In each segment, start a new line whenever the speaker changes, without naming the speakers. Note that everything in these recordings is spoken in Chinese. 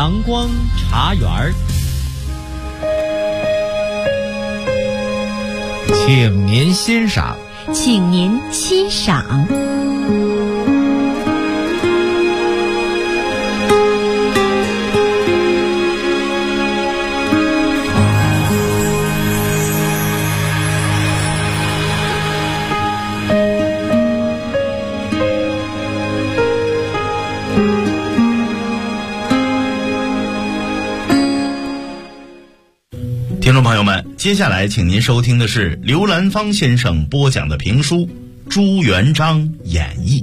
阳光茶园儿，请您欣赏。
请您欣赏。
听众朋友们，接下来请您收听的是刘兰芳先生播讲的评书《朱元璋演义》。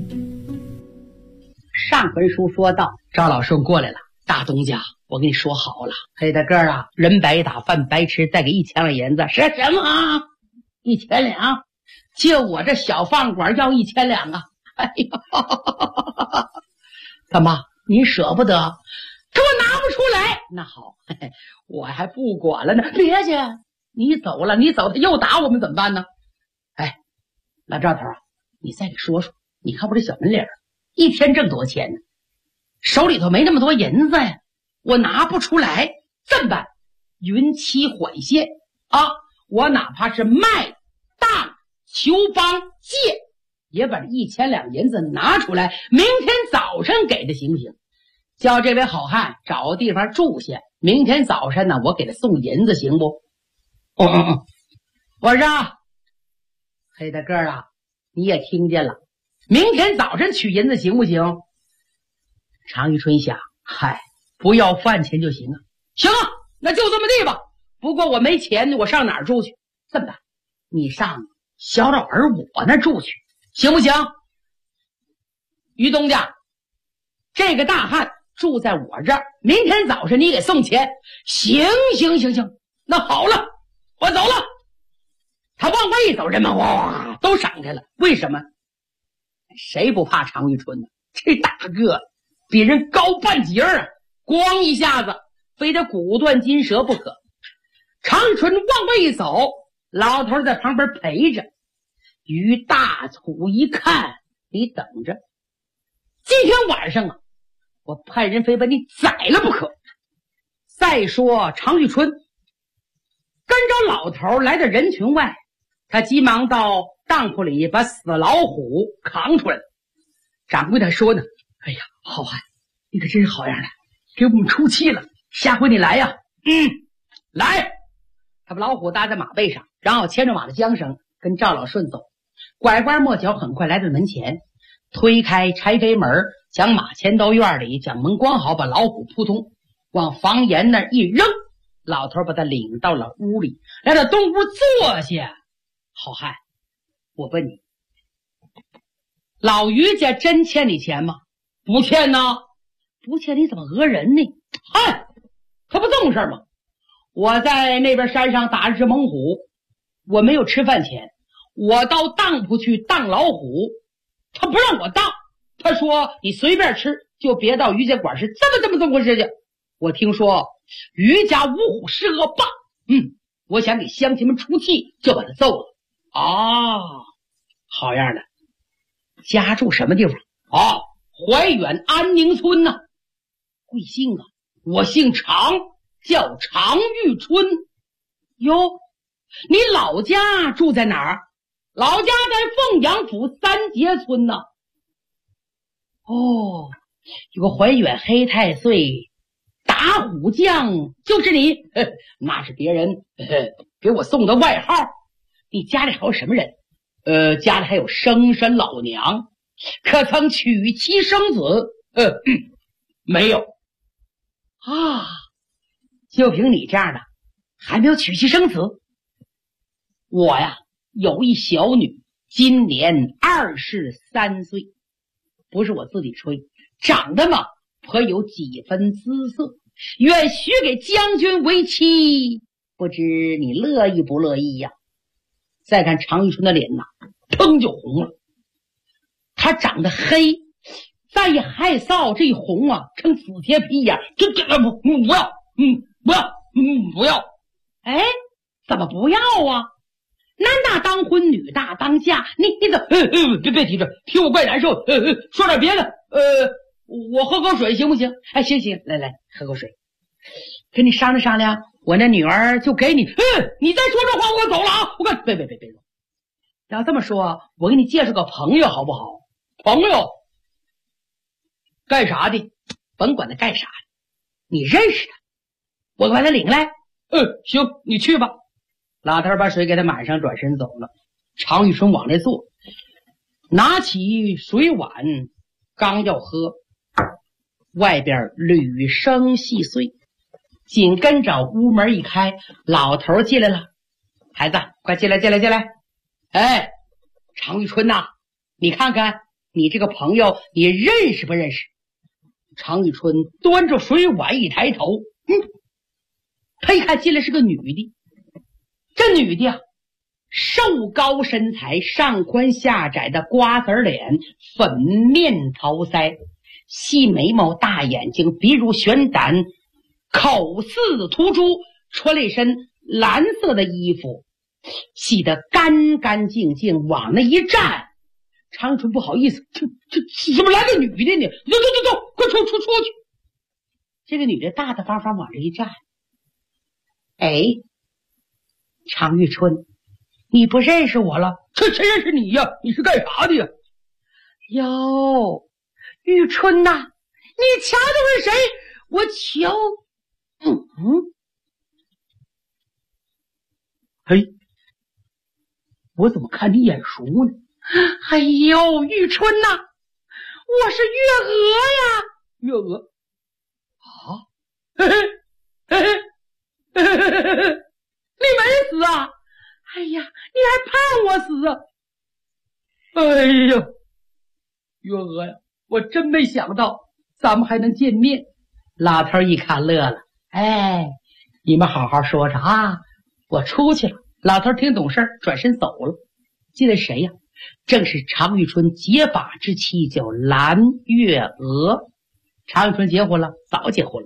上回书说到，赵老顺过来了，大东家，我跟你说好了，黑大个儿啊，人白打饭白吃，再给1000两银子。是什么啊？1000两？就我这小饭馆要1000两啊！哎呀，干嘛？你舍不得？可我拿不出来。那好，嘿嘿，我还不管了呢。别去，你走了，你走他又打我们怎么办呢？哎，老赵头啊，你再给说说，你看我这小门脸一天挣多少钱呢？手里头没那么多银子呀，我拿不出来，这么办？云期缓些啊！我哪怕是卖当求帮借，也把这1000两银子拿出来，明天早晨给他行不行？叫这位好汉找个地方住下，明天早晨呢，我给他送银子，行不？我说黑大个儿啊，你也听见了，明天早晨取银子行不行？常玉春想，嗨，不要饭钱就行啊。行啊，那就这么地吧。不过我没钱，我上哪儿住去？这么办，你上小老儿我那住去，行不行？于东家，这个大汉住在我这儿，明天早晨你给送钱。行，那好了，我走了。他往外一走，人们哇都闪开了。为什么？谁不怕常玉春呢？这大个比人高半截啊，咣一下子非得骨断筋折不可。常玉春往外一走，老头在旁边陪着。于大楚一看，你等着，今天晚上啊，我派人非把你宰了不可。再说常玉春跟着老头来到人群外，他急忙到当铺里把死老虎扛出来了。掌柜的说呢，哎呀，好汉，你可真是好样的，给我们出气了，下回你来呀。来。他把老虎搭在马背上，然后牵着马的缰绳跟赵老顺走，拐弯抹角，很快来到门前，推开柴扉门，将马牵到院里，将门关好，把老虎扑通往房檐那一扔。老头把他领到了屋里，来到东屋坐下。好汉，我问你，老于家真欠你钱吗？不欠呢。不欠你怎么讹人呢？嗨，他不这么事吗？我在那边山上打了只猛虎，我没有吃饭钱，我到当铺去当老虎，他不让我当，他说你随便吃，就别到于家馆是这么回事去。我听说于家五虎是恶霸，我想给乡亲们出气，就把他揍了。好样的。家住什么地方？怀远安宁村呢。贵姓啊？我姓常，叫常玉春。哟，你老家住在哪儿？老家在凤阳府三节村呢。有个怀远黑太岁打虎将就是你。那是别人给我送的外号。你家里还有什么人？家里还有生身老娘，可曾娶妻生子？没有。就凭你这样的还没有娶妻生子？我呀有一小女，今年23岁，不是我自己吹，长得嘛颇有几分姿色，愿许给将军为妻，不知你乐意不乐意呀？再看常玉春的脸呐，砰就红了。他长得黑，再一害臊，这一红啊，成紫铁皮一样。不要！哎，怎么不要啊？男大当婚，女大当嫁，你怎么别提这，听我怪难受。说点别的， 我喝口水行不行？哎，行，来喝口水。跟你商量商量，我那女儿就给你。你再说这话，我可走了啊！我可别。要这么说，我给你介绍个朋友好不好？朋友干啥的？甭管他干啥的，你认识他，我把他领来。行，你去吧。老头把水给他满上，转身走了。常玉春往那坐，拿起水碗，刚要喝，外边吕声细碎，紧跟着屋门一开，老头进来了。孩子，快进来。哎，常玉春呐，你看看你这个朋友，你认识不认识？常玉春端着水碗一抬头，他一看进来是个女的。这女的瘦高身材，上宽下窄的瓜子脸，粉面桃腮，细眉毛，大眼睛，鼻如悬胆，口似涂珠，穿了一身蓝色的衣服，洗得干干净净，往那一站，常春不好意思，这怎么来个女的呢？走，快出去！这个女的大大方方往这一站。哎，常玉春，你不认识我了？谁认识你呀？你是干啥的呀？哟，玉春呐，你瞧的是谁？我瞧，嘿，我怎么看你眼熟呢？哎呦，玉春呐，我是月娥呀。月娥啊，你没死啊？哎呀，你还盼我死啊？哎呀，月娥呀，我真没想到咱们还能见面。老头一看乐了，哎，你们好好说着啊，我出去了。老头听懂事，转身走了。进来谁呀？正是常玉春结发之妻，叫蓝月娥。常玉春结婚了，早结婚了。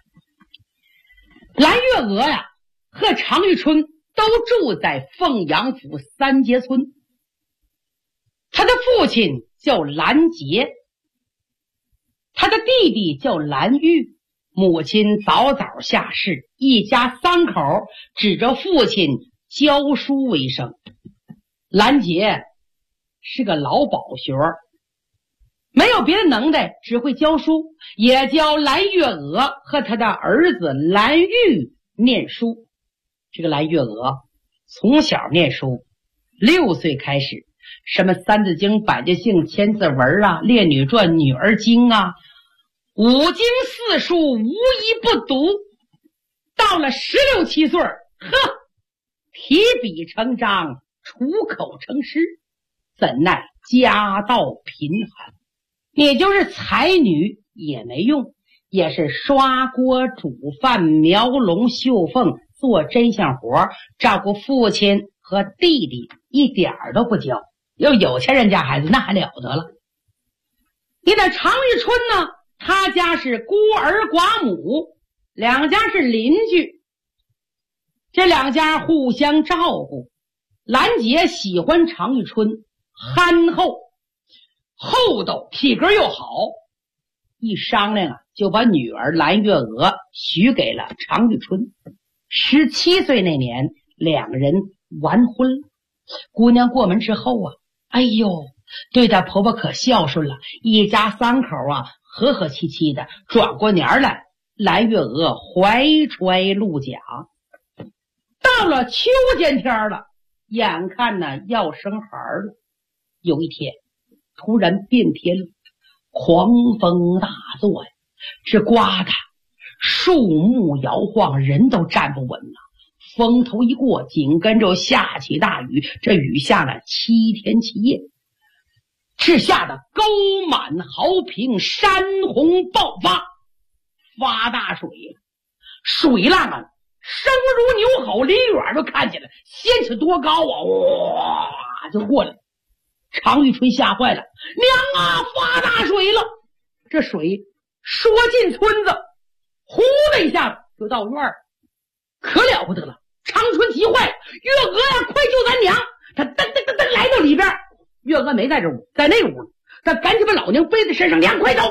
蓝月娥呀，和常玉春都住在凤阳府三街村。他的父亲叫蓝杰，他的弟弟叫蓝玉，母亲早早下世，一家三口指着父亲教书为生。蓝杰是个老保学，没有别的能耐，只会教书，也教蓝月娥和他的儿子蓝玉念书。这个蓝月娥从小念书，6岁开始，什么三字经、百家姓、千字文啊，列女传、女儿经啊，五经四书无一不读。到了16、17岁，提笔成章，出口成诗，怎奈家道贫寒，也就是才女也没用，也是刷锅煮饭、描龙绣凤，做针线活，照顾父亲和弟弟，一点都不教。要有钱人家孩子那还了得了。你在常玉春呢，他家是孤儿寡母，两家是邻居，这两家互相照顾。兰姐喜欢常玉春，憨厚厚道，体格又好，一商量就把女儿蓝月娥许给了常玉春。17岁那年，两人完婚了。姑娘过门之后啊，哎呦，对她婆婆可孝顺了，一家三口啊和和气气的。转过年来，蓝月娥怀揣鹿甲，到了秋间天了，眼看呢要生孩了。有一天突然变天了，狂风大作呀，这刮的树木摇晃，人都站不稳了。风头一过，紧跟着下起大雨，这雨下了7天7夜，是下的沟满壕平，山洪爆发，发大水了。水浪啊声如牛吼，离远都看见了，掀起多高啊，哇就过来。常玉春吓坏了，娘啊，发大水了！这水说进村子，呼的一下子就到院儿，可了不得了。常春急坏了，月娥呀，快救咱娘！他噔来到里边，月娥没在这屋，在那屋，他赶紧把老娘背在身上，娘快走！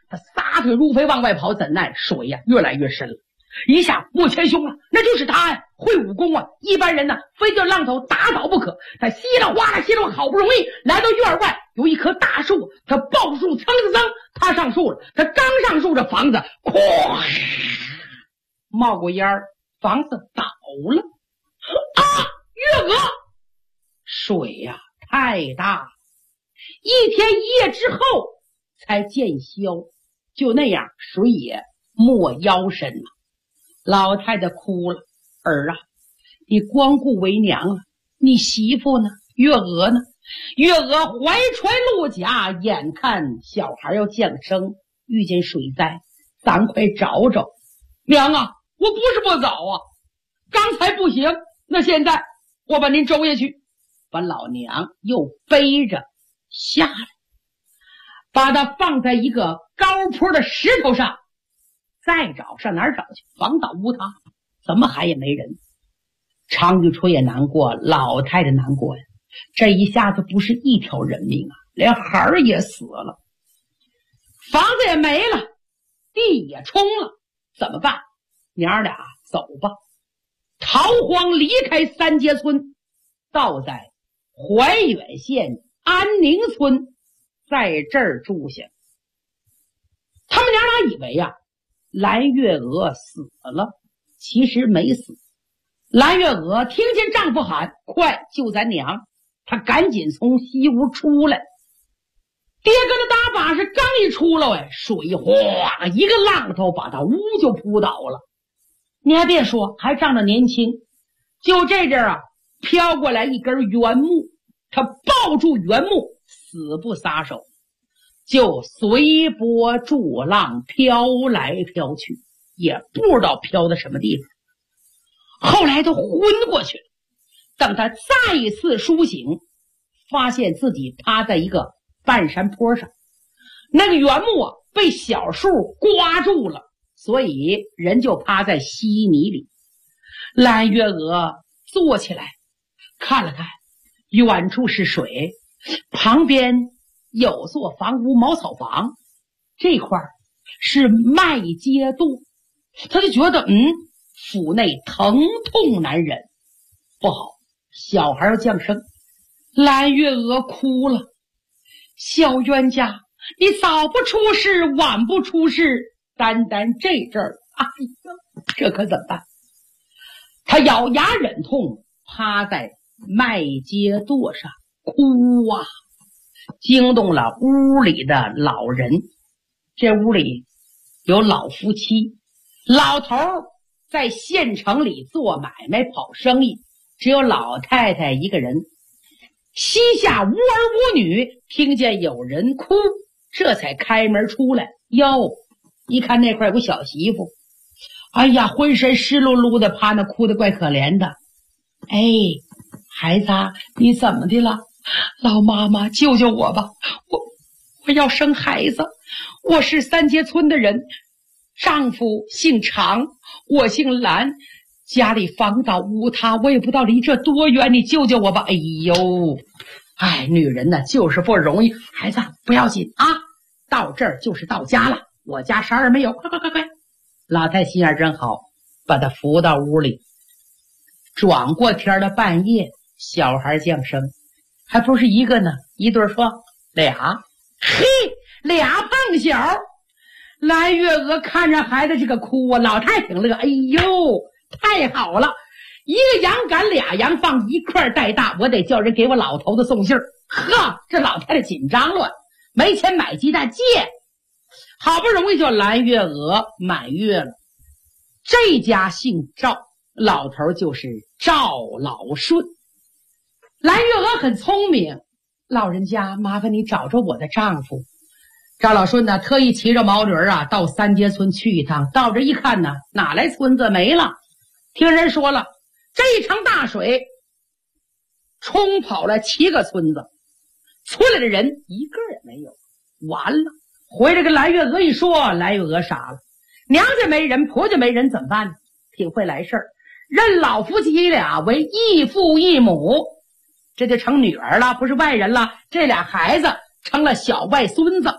他撒腿如飞往外跑，怎奈水呀越来越深了。一下我前兄啊，那就是他呀，会武功啊，一般人呢非得浪头打倒不可。他稀里哗啦稀里哗啦，好不容易来到院外，有一棵大树，他抱树蹭蹭蹭，他上树了。他刚上树，这房子咵冒过烟儿，房子倒了。啊，月娥，水呀太大，一天一夜之后才见消，就那样水也没腰身了。老太太哭了，儿啊，你光顾为娘了，你媳妇呢？月娥呢？月娥怀揣落甲，眼看小孩要降生，遇见水灾，咱快找找。娘啊，我不是不走啊，刚才不行，那现在我把您周下去。把老娘又背着下来，把她放在一个高坡的石头上，再找上哪儿找去？房倒屋塌，怎么还也没人？常玉春也难过，老太太难过呀。这一下子不是一条人命啊，连孩儿也死了，房子也没了，地也冲了，怎么办？娘俩走吧，逃荒离开三街村，到在怀远县安宁村，在这儿住下。他们娘俩以为啊，蓝月娥死了，其实没死。蓝月娥听见丈夫喊快救咱娘，她赶紧从西屋出来，爹跟着搭把式刚一出来，水哗一个浪头把她屋就扑倒了。你还别说，还仗着年轻，就这阵啊飘过来一根原木，他抱住原木死不撒手，就随波逐浪飘来飘去，也不知道飘到什么地方。后来都昏过去了，等他再一次苏醒，发现自己趴在一个半山坡上，那个原木啊被小树刮住了，所以人就趴在稀泥里。蓝月娥坐起来看了看，远处是水，旁边有座房屋茅草房，这块是麦秸垛，他就觉得腹内疼痛难忍，不好，小孩要降生。蓝月娥哭了，小冤家，你早不出事晚不出事，单这阵儿，哎呀，这可怎么办？他咬牙忍痛，趴在麦秸垛上哭啊，惊动了屋里的老人。这屋里有老夫妻，老头在县城里做买卖跑生意，只有老太太一个人。膝下无儿无女，听见有人哭，这才开门出来。哟，一看那块有个小媳妇，哎呀，浑身湿漉漉的，趴那哭得怪可怜的。哎，孩子，你怎么的了？老妈妈，救救我吧，我要生孩子，我是三街村的人，丈夫姓常，我姓蓝，家里房倒屋塌，我也不知道离这多远，你救救我吧。哎呦，哎，女人呢就是不容易。孩子不要紧啊，到这儿就是到家了，我家啥人没有，快。老太心眼真好，把她扶到屋里。转过天的半夜，小孩降生，还不是一个呢，一对双，俩，嘿，俩胖小。蓝月娥看着孩子这个哭啊，老太挺乐，哎呦，太好了，一个羊杆俩羊放一块带大，我得叫人给我老头子送信儿。呵，这老太太紧张了，没钱买鸡蛋，借，好不容易就蓝月娥满月了。这家姓赵，老头就是赵老顺。蓝月娥很聪明，老人家麻烦你找着我的丈夫。赵老顺呢特意骑着毛驴啊到三街村去一趟，到这一看呢，哪来村子没了，听人说了，这一场大水冲跑了7个村子，村里的人一个也没有。完了，回来跟蓝月娥一说，蓝月娥傻了，娘家没人，婆家没人，怎么办呢？挺会来事儿，认老夫妻俩为异父异母，这就成女儿了，不是外人了。这俩孩子成了小外孙子，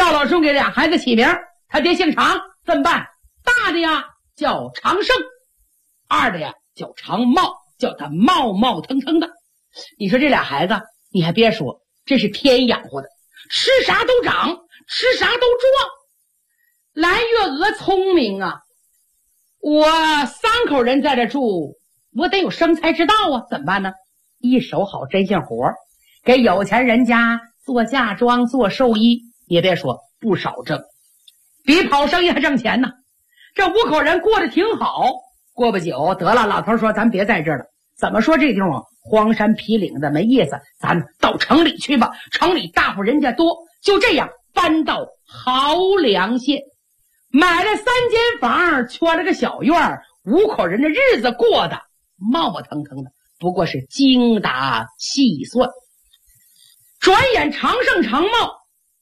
赵老顺给俩孩子起名，他爹姓常，怎么办？大的呀叫常胜，二的呀叫常茂，叫他茂茂腾腾的。你说这俩孩子，你还别说，这是天养活的，吃啥都长，吃啥都壮。蓝月娥聪明啊，我3口人在这住，我得有生财之道啊，怎么办呢？一手好针线活，给有钱人家做嫁妆做寿衣，也别说不少挣，比跑生意还挣钱呢。这5口人过得挺好，过不久得了，老头说咱别在这儿了，怎么说这地方荒山僻岭的没意思，咱到城里去吧，城里大户人家多。就这样搬到豪梁县，买了3间房，圈了个小院，5口人的日子过得冒冒腾腾的，不过是精打细算。转眼常胜常茂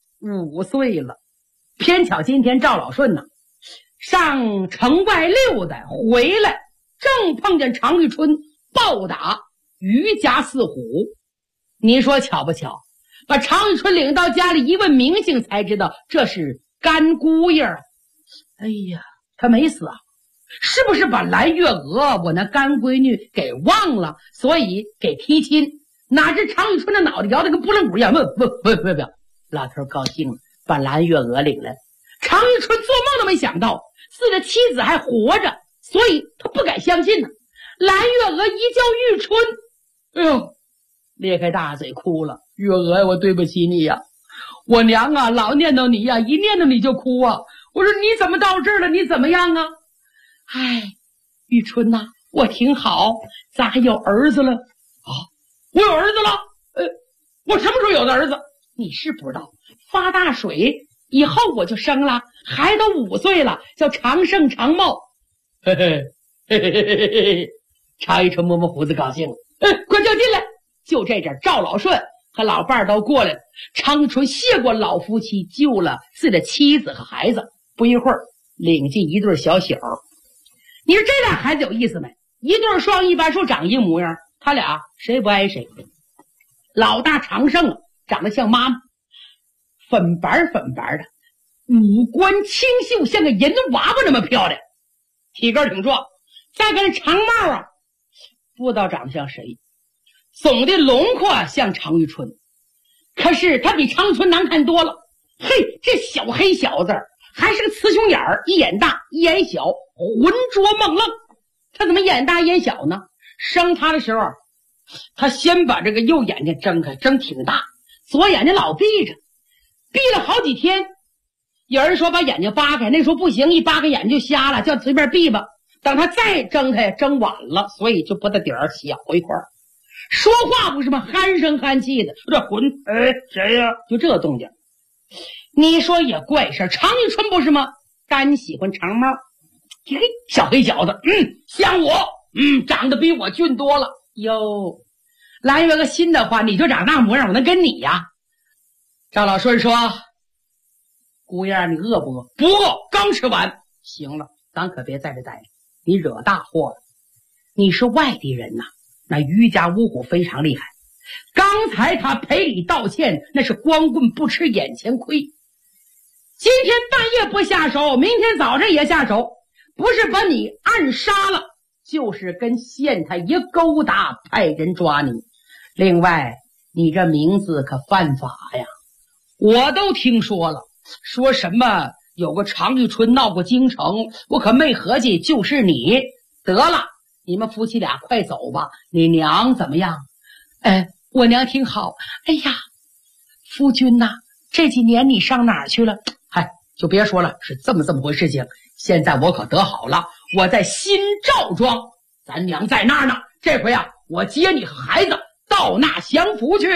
5岁了，偏巧今天赵老顺呢上城外溜达回来，正碰见常玉春暴打余家4虎。你说巧不巧？把常玉春领到家里一问名姓，才知道这是干姑爷。哎呀，他没死啊，是不是把蓝月娥我那干闺女给忘了，所以给提亲？哪知常玉春的脑袋摇得跟拨浪鼓一样，不，老头高兴了，把蓝月娥领来。常玉春做梦都没想到自己的妻子还活着，所以他不敢相信呢。蓝月娥一叫玉春，哎呦，咧开大嘴哭了。月娥呀，我对不起你呀，我娘啊老念叨你呀，一念叨你就哭啊。我说你怎么到这儿了？你怎么样啊？哎，玉春呐，我挺好，咱还有儿子了啊！我有儿子了？我什么时候有的儿子？你是不知道，发大水以后我就生了，孩子都5岁了，叫常胜常茂。嘿嘿嘿嘿嘿嘿嘿，常玉春摸摸胡子高兴了，快叫进来。就这阵赵老顺和老伴儿都过来了，常玉春谢过老夫妻，救了自己的妻子和孩子，不一会儿领进一对小小。你说这俩孩子有意思没？一对双一般说长一模样，他俩谁不挨谁。老大常胜长得像妈妈，粉白的，五官清秀，像个银娃娃那么漂亮，体格挺壮。再跟常茂啊，不知道长得像谁，总的轮廓像常玉春，可是他比常玉春难看多了。嘿，这小黑小子还是个雌雄眼儿，一眼大一眼小，浑浊梦愣。他怎么眼大眼小呢？生他的时候，他先把这个右眼睛睁开，睁挺大，左眼睛老闭着，闭了好几天。有人说把眼睛扒开，那时候不行，一扒开眼睛就瞎了，叫随便闭吧。等他再睁开，睁晚了，所以就把他底儿小一块儿。说话不是吗？鼾声鼾气的，这浑谁呀？就这动静。你说也怪事，常玉春不是吗？干喜欢长毛，小黑小子，像我，长得比我俊多了哟。来月个新的话，你就长那模样，我能跟你呀？赵老顺说：“姑爷，你饿不饿？不饿，刚吃完。行了，咱可别在这待着，你惹大祸了。你是外地人呐，那余家五虎非常厉害。刚才他赔礼道歉，那是光棍不吃眼前亏。今天半夜不下手，明天早上也下手，不是把你暗杀了，就是跟县太爷勾搭，派人抓你。另外，你这名字可犯法呀！我都听说了，说什么有个常玉春闹过京城，我可没合计就是你。得了，你们夫妻俩快走吧。你娘怎么样？我娘挺好。哎呀，夫君呐，这几年你上哪儿去了？嗨，就别说了，是这么回事情。现在我可得好了，我在新赵庄，咱娘在那儿呢。这回啊，我接你和孩子到那享福去。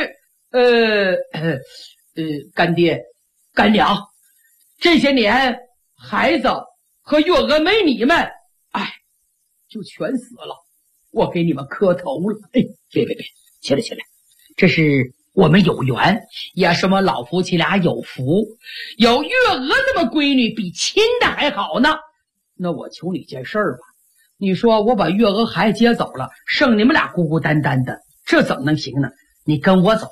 干爹干娘，这些年孩子和月娥没你们，就全死了，我给你们磕头了。别，起来，这是我们有缘，也是我们老夫妻俩有福，有月娥这么闺女，比亲的还好呢。那我求你件事儿吧，你说我把月娥孩子接走了，剩你们俩孤孤单单的，这怎么能行呢？你跟我走，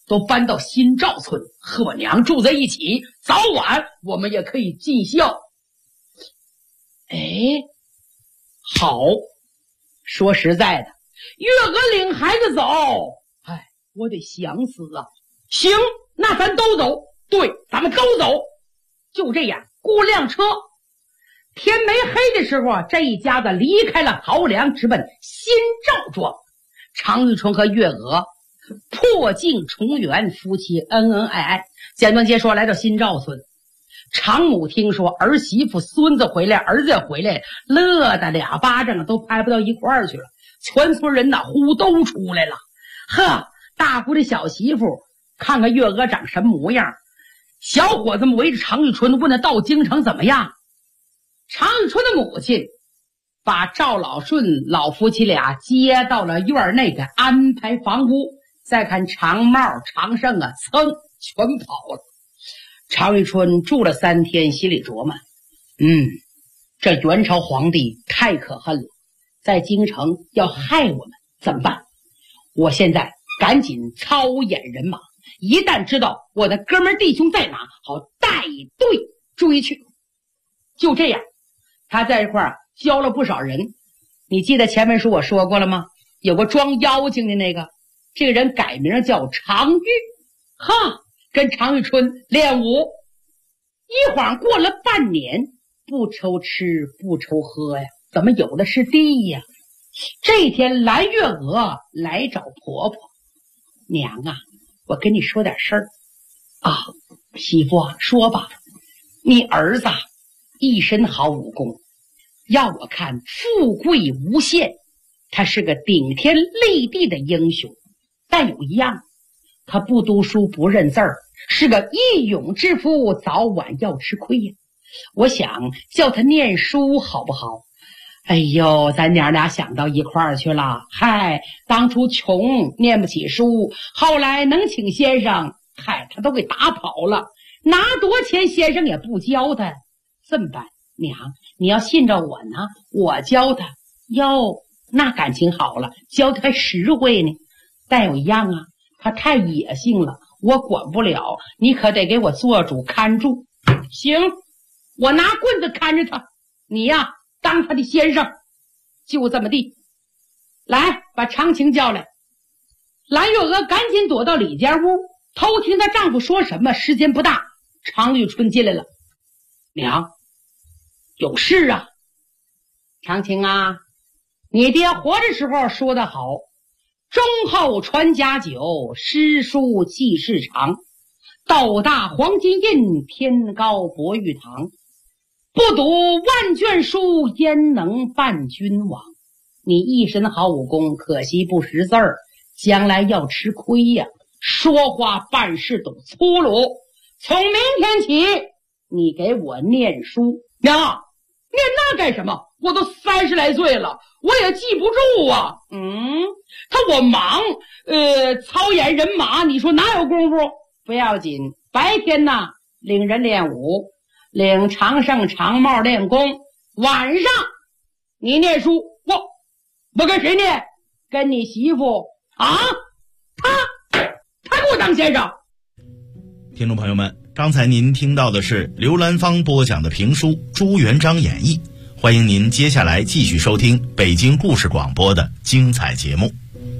都搬到新赵村和我娘住在一起，早晚我们也可以尽孝。哎，好，说实在的，月娥领孩子走，哎，我得想死啊。行，那咱都走。对，咱们都走。就这样，雇辆车，天没黑的时候，这一家子离开了濠梁，直奔新赵庄。常玉春和月娥破镜重圆，夫妻恩恩爱爱。简短结说，来到新赵村，常母听说儿媳妇孙子回来，儿子也回来，乐得俩巴掌都拍不到一块儿去了。全村人呐呼都出来了。呵，大姑的小媳妇看看月娥长什么模样。小伙子们围着常玉春问他到京城怎么样。常玉春的母亲把赵老顺老夫妻俩接到了院内给安排房屋。再看常茂常胜啊，噌全跑了。常玉春住了3天，心里琢磨，这元朝皇帝太可恨了，在京城要害我们怎么办？我现在赶紧操演人马，一旦知道我的哥们弟兄在哪，好带队追去。就这样，他在这块教了不少人。你记得前文书我说过了吗？有个装妖精的那个，这个人改名叫常玉，跟常玉春练武。一晃过了半年，不愁吃不愁喝呀，怎么有的是地呀？这天蓝月娥来找婆婆，娘啊，我跟你说点事儿啊。媳妇啊，说吧。你儿子一身好武功，要我看富贵无限，他是个顶天立地的英雄，但有一样，他不读书不认字儿，是个义勇之夫，早晚要吃亏呀。我想叫他念书好不好？哎呦，咱娘俩想到一块儿去了。嗨，当初穷念不起书，后来能请先生，嗨，他都给打跑了，拿多钱先生也不教他。这么办，娘，你要信着我呢，我教他。哟，那感情好了，教他还实惠呢。但有一样啊，他太野性了，我管不了，你可得给我做主看住。行，我拿棍子看着他，你呀当他的先生，就这么地。来，把常情叫来。蓝月娥赶紧躲到里间屋，偷听她丈夫说什么。时间不大，常玉春进来了。娘，有事啊。常情啊，你爹活着时候说得好，忠厚传家久，诗书继世长，道大黄金印，天高博玉堂。不读万卷书，焉能伴君王？你一身好武功，可惜不识字儿，将来要吃亏呀。说话办事都粗鲁。从明天起，你给我念书。娘，念那干什么？我都30来岁了，我也记不住啊。我忙，操演人马，你说哪有功夫？不要紧，白天呢领人练武，领常胜常茂练功，晚上你念书。我跟谁念？跟你媳妇啊？他给我当先生。
听众朋友们，刚才您听到的是刘兰芳播讲的评书《朱元璋演义》，欢迎您接下来继续收听北京故事广播的精彩节目。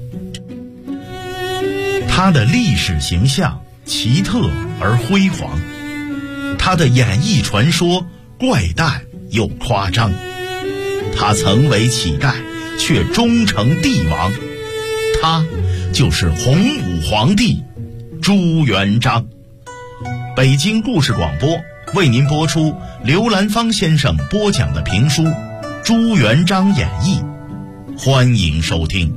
他的历史形象奇特而辉煌，他的演艺传说怪诞又夸张，他曾为乞丐却终成帝王，他就是洪武皇帝朱元璋。北京故事广播为您播出刘兰芳先生播讲的评书《朱元璋演义》，欢迎收听。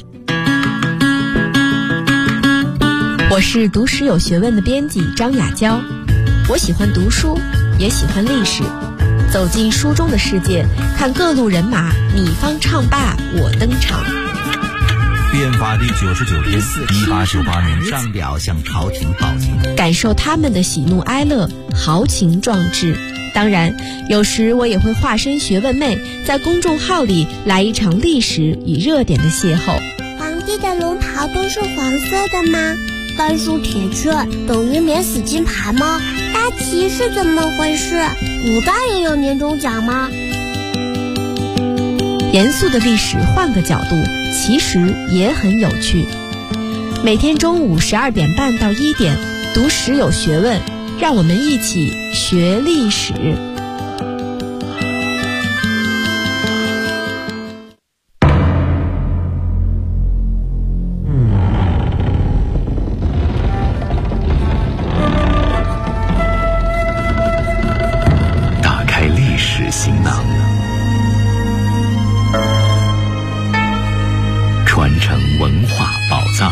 我是读史有学问的编辑张雅娇，我喜欢读书，也喜欢历史，走进书中的世界，看各路人马你方唱罢我登场。
变法第99天，1898年上表向朝廷报警，
感受他们的喜怒哀乐，豪情壮志。当然，有时我也会化身学问妹，在公众号里来一场历史与热点的邂逅。
皇帝的龙袍都是黄色的吗？ 甘肃铁券等于免死金牌吗？大旗是怎么回事？古代也有年终奖吗？
严肃的历史换个角度，其实也很有趣。每天中午12点半到1点，读史有学问，让我们一起学历史。
打开历史行囊，传承文化宝藏。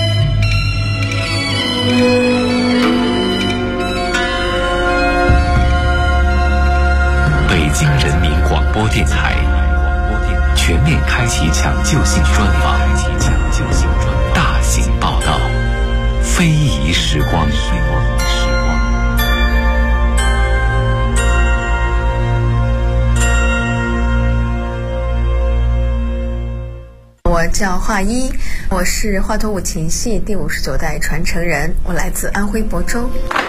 北京人民广播电台全面开启抢救性专访，大型报道，非遗时光。
我叫华一，我是华佗五禽戏第59代传承人，我来自安徽亳州。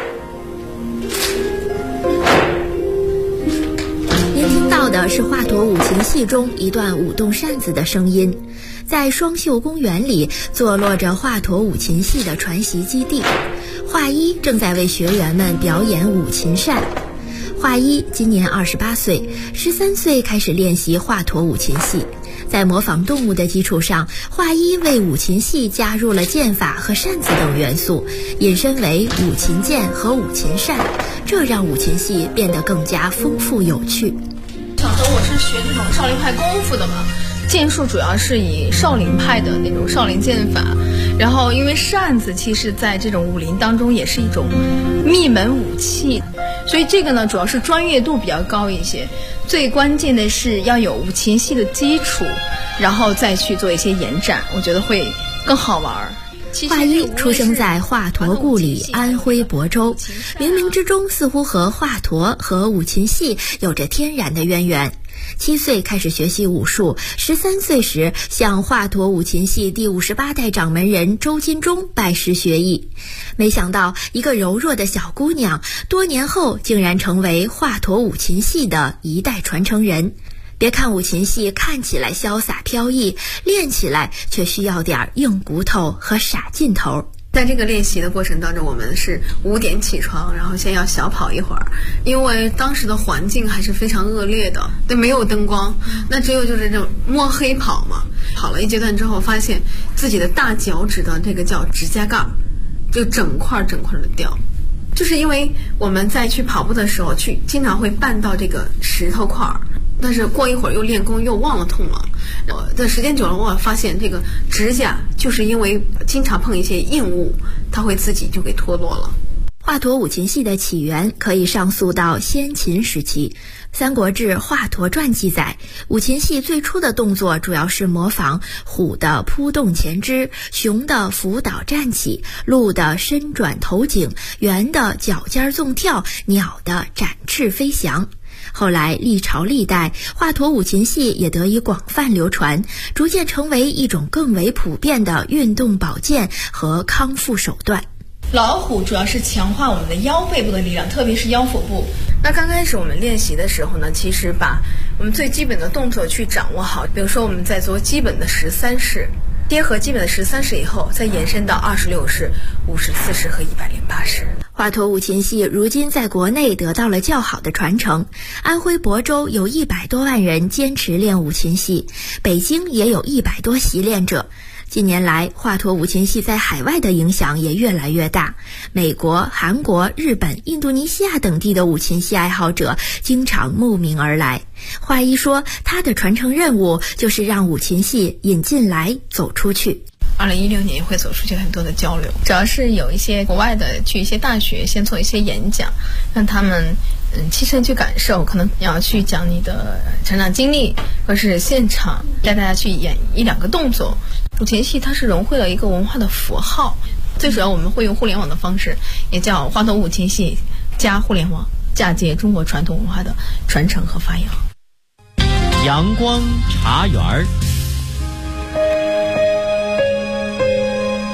您听到的是华佗五禽戏中一段舞动扇子的声音。在双秀公园里坐落着华佗五禽戏的传习基地，华一正在为学员们表演五禽扇。华一今年28岁，13岁开始练习华佗五禽戏。在模仿动物的基础上，华一为五禽戏加入了剑法和扇子等元素，引申为五禽剑和五禽扇，这让五禽戏变得更加丰富有趣。
小时候我是学那种少林派功夫的嘛，剑术主要是以少林派的那种少林剑法，然后因为扇子其实在这种武林当中也是一种秘门武器，所以这个呢主要是专业度比较高一些，最关键的是要有五禽戏的基础，然后再去做一些延展，我觉得会更好玩。
华一出生在华佗故里安徽亳州，冥冥之中似乎和华佗和五禽戏有着天然的渊源。7岁开始学习武术，13岁时向华佗五禽戏第58代掌门人周金忠拜师学艺。没想到一个柔弱的小姑娘，多年后竟然成为华佗五禽戏的一代传承人。别看五禽戏看起来潇洒飘逸，练起来却需要点硬骨头和傻劲头。
在这个练习的过程当中，我们是5点起床，然后先要小跑一会儿，因为当时的环境还是非常恶劣的，对，没有灯光，那只有就是这种摸黑跑嘛。跑了一阶段之后，发现自己的大脚趾的这个叫指甲盖就整块的掉，就是因为我们在去跑步的时候经常会绊到这个石头块，但是过一会儿又练功又忘了痛了。但时间久了，我发现这个指甲就是因为经常碰一些硬物，它会自己就给脱落了。
华佗五禽戏的起源可以上溯到先秦时期。《三国志·华佗传》记载，五禽戏最初的动作主要是模仿虎的扑动前肢，熊的伏倒站起，鹿的伸转头颈，猿的脚尖纵跳，鸟的展翅飞翔。后来历朝历代，华佗五禽戏也得以广泛流传，逐渐成为一种更为普遍的运动保健和康复手段。
老虎主要是强化我们的腰背部的力量，特别是腰腹部。
那刚开始我们练习的时候呢，其实把我们最基本的动作去掌握好，比如说我们在做基本的13式，结合基本的13式以后，再延伸到26式、54式和108式。
华佗五禽戏如今在国内得到了较好的传承，安徽亳州有100多万人坚持练五禽戏，北京也有100多习练者。近年来，华佗五禽戏在海外的影响也越来越大，美国、韩国、日本、印度尼西亚等地的五禽戏爱好者经常慕名而来。华一说，他的传承任务就是让五禽戏引进来走出去。
2016年会走出去很多的交流，主要是有一些国外的去一些大学先做一些演讲，让他们亲身去感受，可能要去讲你的成长经历，或是现场带大家去演1-2个动作。五禽戏它是融汇了一个文化的符号，最主要我们会用互联网的方式，也叫华佗五禽戏加互联网，嫁接中国传统文化的传承和发扬。
阳光茶园儿。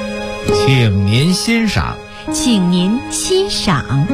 请您欣赏。
请您欣赏。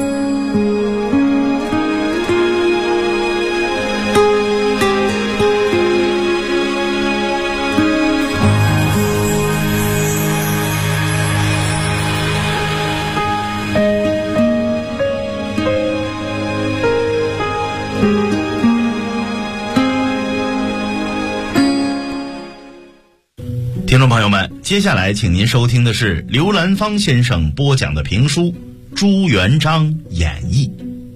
听众朋友们，接下来请您收听的是刘兰芳先生播讲的评书《朱元璋演义》。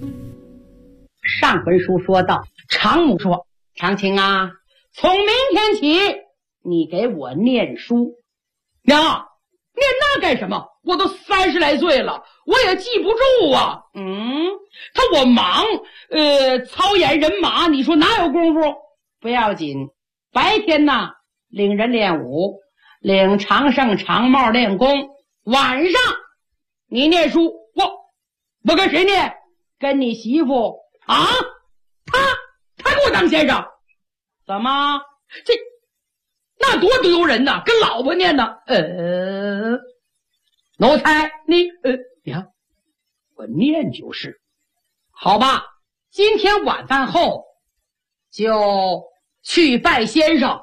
上回书说到，常母说：“长青啊，从明天起，你给我念书。”娘，念那干什么？我都30来岁了，我也记不住啊。我忙，操演人马，你说哪有功夫？不要紧，白天呢领人练武，领常胜常茂练功，晚上你念书。我跟谁念？跟你媳妇啊？他给我当先生？怎么？那多丢人呐！跟老婆念呢？奴才你呀，我念就是。好吧，今天晚饭后就去拜先生。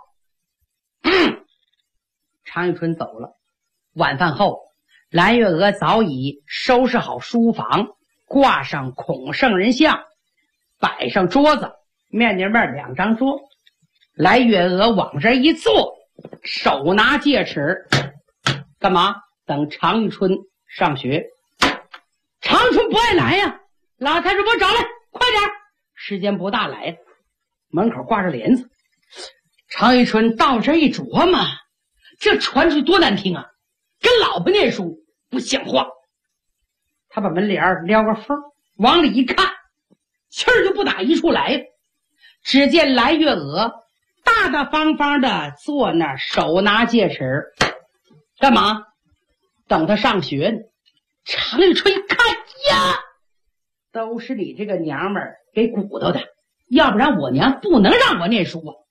常遇春走了。晚饭后，蓝月娥早已收拾好书房，挂上孔圣人像，摆上桌子，面对面2张桌。蓝月娥往这一坐，手拿戒尺，干嘛？等常遇春上学。常遇春不爱来呀，老太师给我找来，快点！时间不大，来了。门口挂着帘子。常遇春到这一琢磨，这传出多难听啊！跟老婆念书不像话。他把门帘撩个缝，往里一看，气儿就不打一处来了。只见蓝月娥大大方方的坐那儿，手拿戒尺，干嘛？等他上学呢。常遇春一看呀，都是你这个娘们儿给鼓捣的，要不然我娘不能让我念书啊。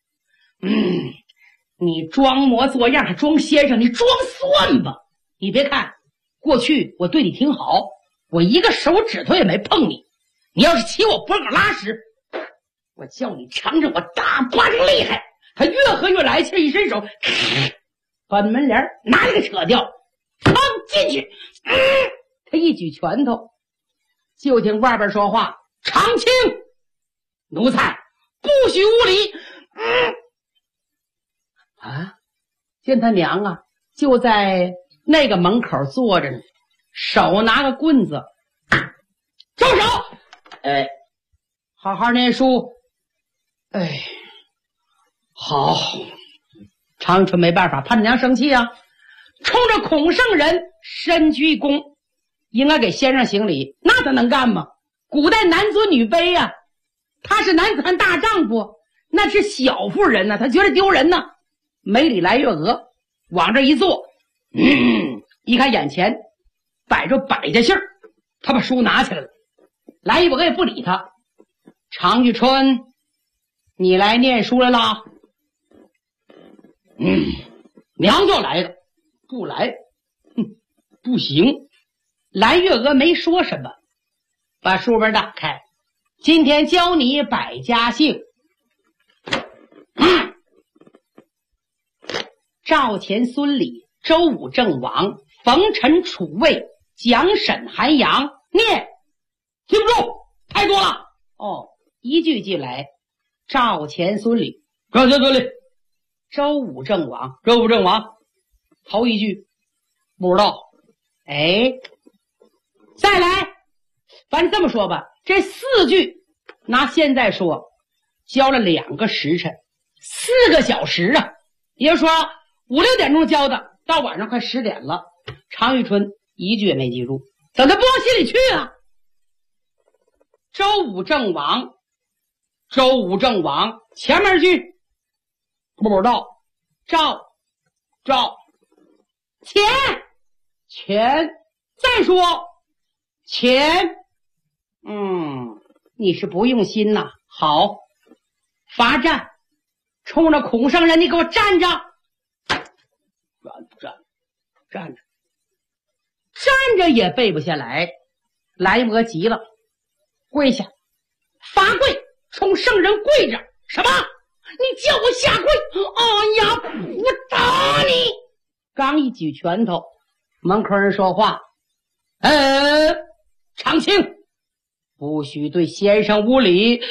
你装模作样还装先生，你装蒜吧。你别看过去我对你挺好，我一个手指头也没碰你，你要是骑我脖梗拉屎，我叫你尝尝我大巴掌厉害。他越喝越来气，一伸手把门帘拿了个扯掉，放进去。他一举拳头，就听外边说话：“长青，奴才不许无礼。”见他娘啊就在那个门口坐着呢，手拿个棍子，住手！好好念书。好。常遇春没办法，怕他娘生气啊，冲着孔圣人深鞠躬，应该给先生行礼。那他能干吗？古代男尊女卑呀，他是男子汉大丈夫，那是小妇人呢，他觉得丢人呢。没理蓝月娥，往这一坐，一看眼前摆着百家姓，他把书拿起来了。蓝月娥也不理他。常遇春，你来念书来了？娘就来的，不来，不行。蓝月娥没说什么，把书本打开，今天教你百家姓。赵钱孙李周武郑王冯陈楚魏蒋沈韩杨，念听不住，太多了。一句句来。赵钱孙李，赵钱孙李，周武郑王，周武郑王，头一句不知道。再来，反正这么说吧，这4句拿现在说，教了2个时辰，4个小时啊，也就是说5、6点钟教的，到晚上快10点了。常遇春一句也没记住，怎么不往心里去啊？周武郑王，周武郑王，前面句不知道。赵钱，再说钱。你是不用心呐。好，罚站，冲着孔圣人你给我站着。站着。 站着也背不下来。来魔急了，跪下，罚跪，冲圣人跪着。什么？你叫我下跪？哎呀，我打你！刚一举拳头，门口人说话：长青，不许对先生无礼。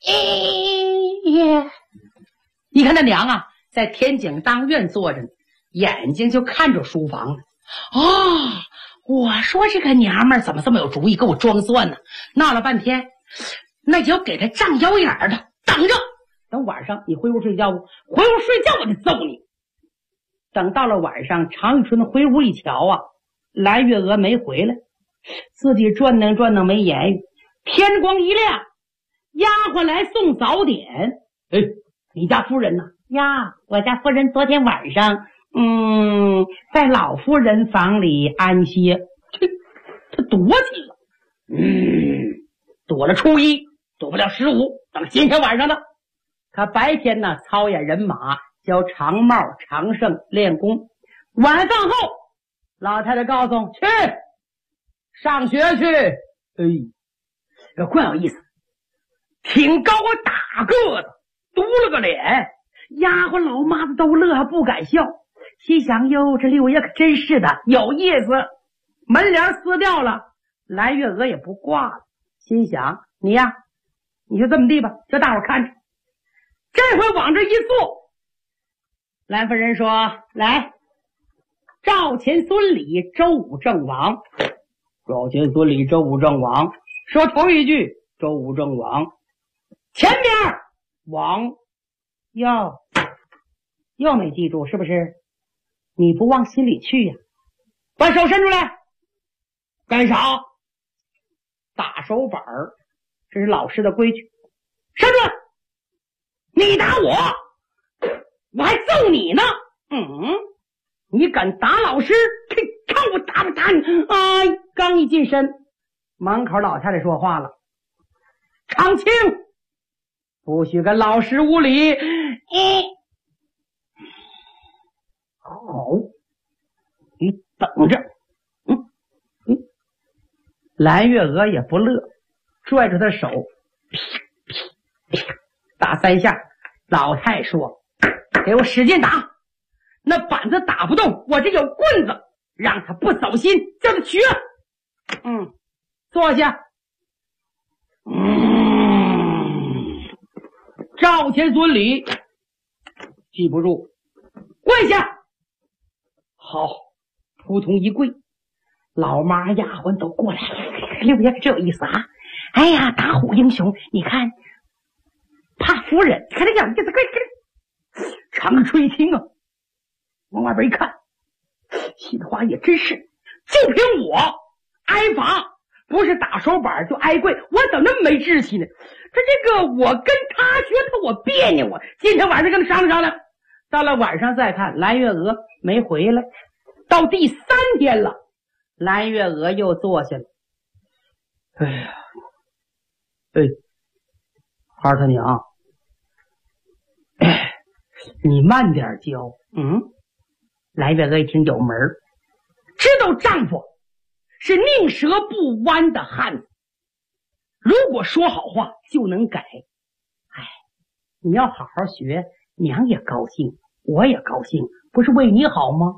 你看那娘啊，在天井当院坐着呢，眼睛就看着书房呢。我说这个娘们儿怎么这么有主意，给我装蒜呢？闹了半天，那就给他胀腰眼的，等着，等晚上你回屋睡觉不？回屋睡觉我就揍你。等到了晚上，常遇春回屋一瞧啊，蓝月娥没回来，自己转腾没言语。天光一亮，丫鬟来送早点。你家夫人呢？呀，我家夫人昨天晚上在老夫人房里安歇。他躲起了，躲了初一，躲不了15，等今天晚上的。他白天呢操演人马，教长帽、长胜练功。晚饭后，老太太告诉去上学去。怪有意思，挺高大个子，嘟了个脸，丫鬟老妈子都乐不敢笑，心想哟，这六爷可真是的有意思。门帘撕掉了，蓝月娥也不挂了，心想你呀，你就这么地吧，叫大伙看着。这回往这一坐，蓝夫人说：来，赵钱孙李周武郑王。赵钱孙李周武郑王，说头一句周武郑王，前边王又没记住是不是？你不往心里去呀？把手伸出来。干啥？打手板儿，这是老师的规矩。伸出来！你打我，我还揍你呢。你敢打老师？看我打不打你？刚一近身，门口老太太说话了：长青，不许跟老师无礼。好，你等着。蓝月娥也不乐，拽着他手，啪打3下。老太说：给我使劲打，那板子打不动，我这有棍子，让他不走心，叫他学。坐下。赵钱孙李记不住，跪下。好，扑通一跪，老妈丫鬟都过来了。六爷这有意思啊！哎呀，打虎英雄，你看怕夫人，看这样意思，快！长春一听啊，往外边一看，心话也真是，就凭我挨罚，不是打手板就挨跪，我怎么那么没志气呢？这个我跟他学他，我别扭啊！今天晚上跟他商量商量。到了晚上再看，蓝月娥没回来。到第3天了，蓝月娥又坐下了。孩儿他娘，你慢点教。蓝月娥一听有门，知道丈夫是宁折不弯的汉子，如果说好话就能改。你要好好学，娘也高兴，我也高兴，不是为你好吗？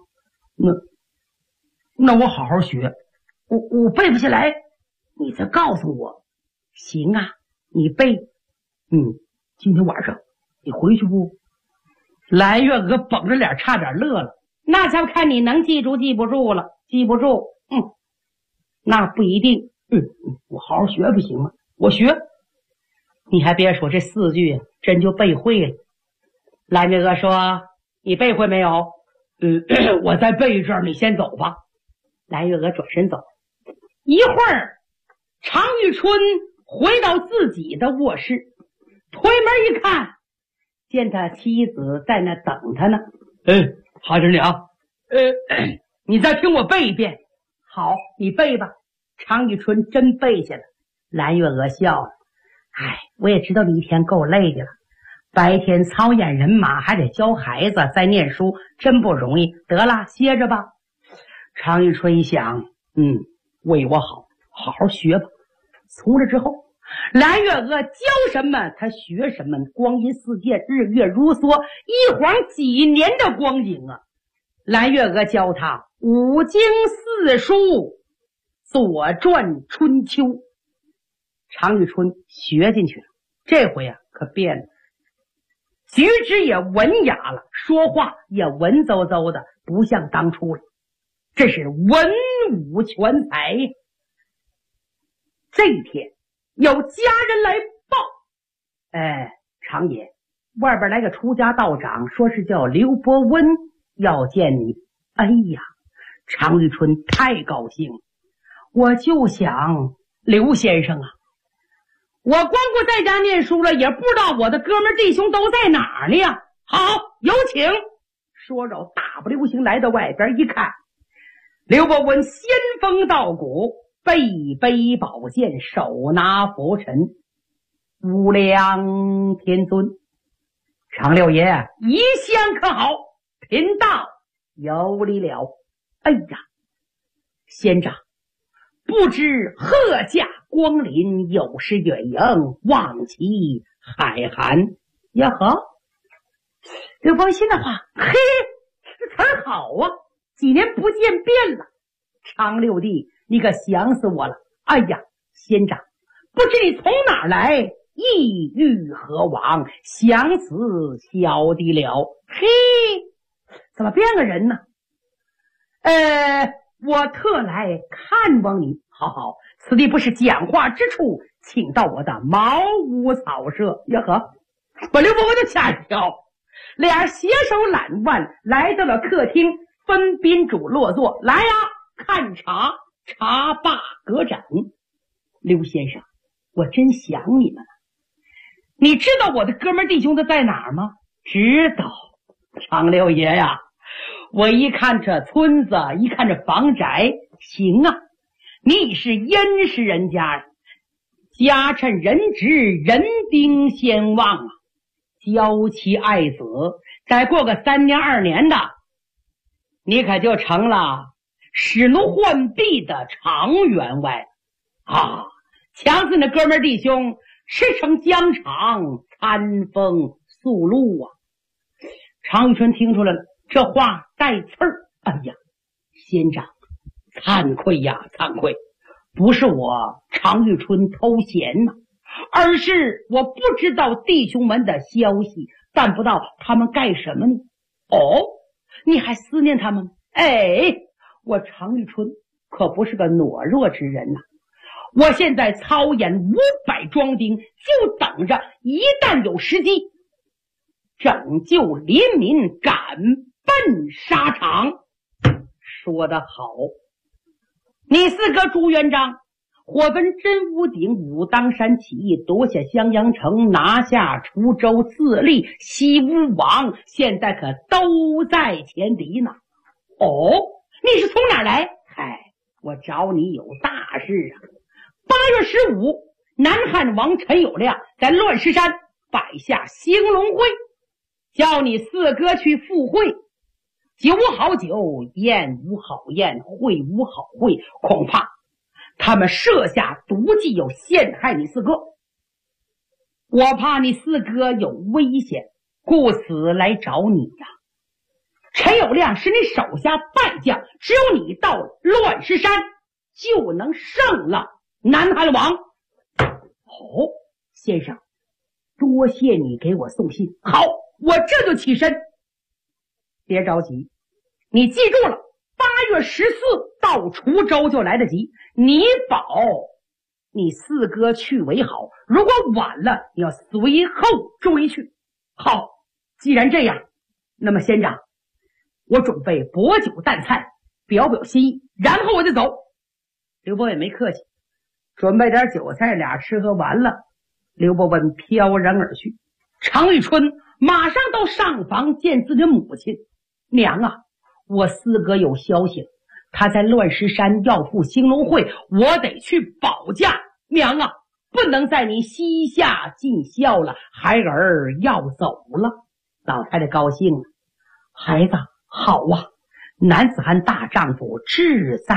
那我好好学，我背不下来，你再告诉我。行啊，你背。今天晚上你回去不？蓝月娥绷着脸差点乐了，那才看你能记住记不住了。记不住，那不一定。我好好学不行吗？我学。你还别说，这4句真就背会了。蓝月娥说：你背会没有？我再背一阵，你先走吧。蓝月娥转身走。一会儿，常遇春回到自己的卧室，推门一看，见他妻子在那等他呢。孩儿娘，你再听我背一遍。好，你背吧。常遇春真背下了。蓝月娥笑了。我也知道你一天够累的了，白天操演人马，还得教孩子，再念书，真不容易。得了，歇着吧。常遇春一想， 为我好，好好学吧。从这之后，蓝月娥教什么他学什么，光阴似箭，日月如梭，一晃几年的光景啊！蓝月娥教他五经四书、左传、春秋。常遇春学进去了，这回啊可变了，举止也文雅了，说话也文绉绉的，不像当初了。这是文武全才。这一天有家人来报，常爷，外边来个出家道长，说是叫刘伯温要见你。哎呀，常遇春太高兴了，我就想刘先生啊，我光顾在家念书了，也不知道我的哥们弟兄都在哪儿呢呀。好，有请。说着大步流星来到外边一看，刘伯温仙风道骨，背背宝剑，手拿拂尘，无量天尊。常六爷一向可好？贫道有礼了。哎呀，仙长，不知贺驾光临，有失远迎，望其海涵。呀呵，刘邦新的话，嘿，这词儿好啊，几年不见变了。常六弟，你可想死我了。哎呀，仙长，不知你从哪儿来，意欲何往，想死小弟了。嘿，怎么变个人呢？我特来看望你。好，此地不是讲话之处，请到我的茅屋草舍。呀呵，把刘伯温就吓一跳，俩携手揽腕来到了客厅，分宾主落座。来呀，看茶，茶罢隔盏。刘先生，我真想你们了。你知道我的哥们弟兄都在哪儿吗？知道。常六爷呀，我一看这村子，一看这房宅，行啊，你是殷实人家，家趁人直，人丁先旺啊，娇妻爱子，再过个3年2年的，你可就成了使奴浣婢的常员外啊！强死那哥们弟兄，驰骋疆场，餐风宿路啊！常遇春听出来了，这话带刺儿。哎呀，仙长，惭愧呀，惭愧，不是我常遇春偷闲呐，而是我不知道弟兄们的消息，但不知道他们干什么呢？哦，你还思念他们吗？我常遇春可不是个懦弱之人呐，我现在操演500庄丁，就等着一旦有时机，拯救黎民，赶奔沙场。说得好，你四个朱元璋火焚真武鼎，武当山起义，夺下襄阳城，拿下滁州，自立西吴王，现在可都在前敌呢。哦，你是从哪儿来？我找你有大事啊。8月15，南汉王陈友谅在乱石山摆下兴隆会，叫你四哥去赴会。酒无好酒，宴无好宴，会无好会，恐怕他们设下毒计，有陷害你四哥。我怕你四哥有危险，故此来找你呀。陈友谅是你手下败将，只有你到乱石山就能胜了南汉王。先生，多谢你给我送信。好，我这就起身。别着急，你记住了，8月14到滁州就来得及。你保你四哥去为好，如果晚了，你要随后追去。好，既然这样，那么先长，我准备薄酒淡菜，表表心意，然后我就走。刘伯温也没客气，准备点酒菜，俩吃喝完了，刘伯温飘然而去。常遇春马上到上房见自己的母亲。娘啊，我四哥有消息了，他在乱石山要赴兴隆会，我得去保驾。娘啊，不能在你膝下尽孝了，孩儿要走了。老太太高兴了，孩子好啊，男子汉大丈夫志在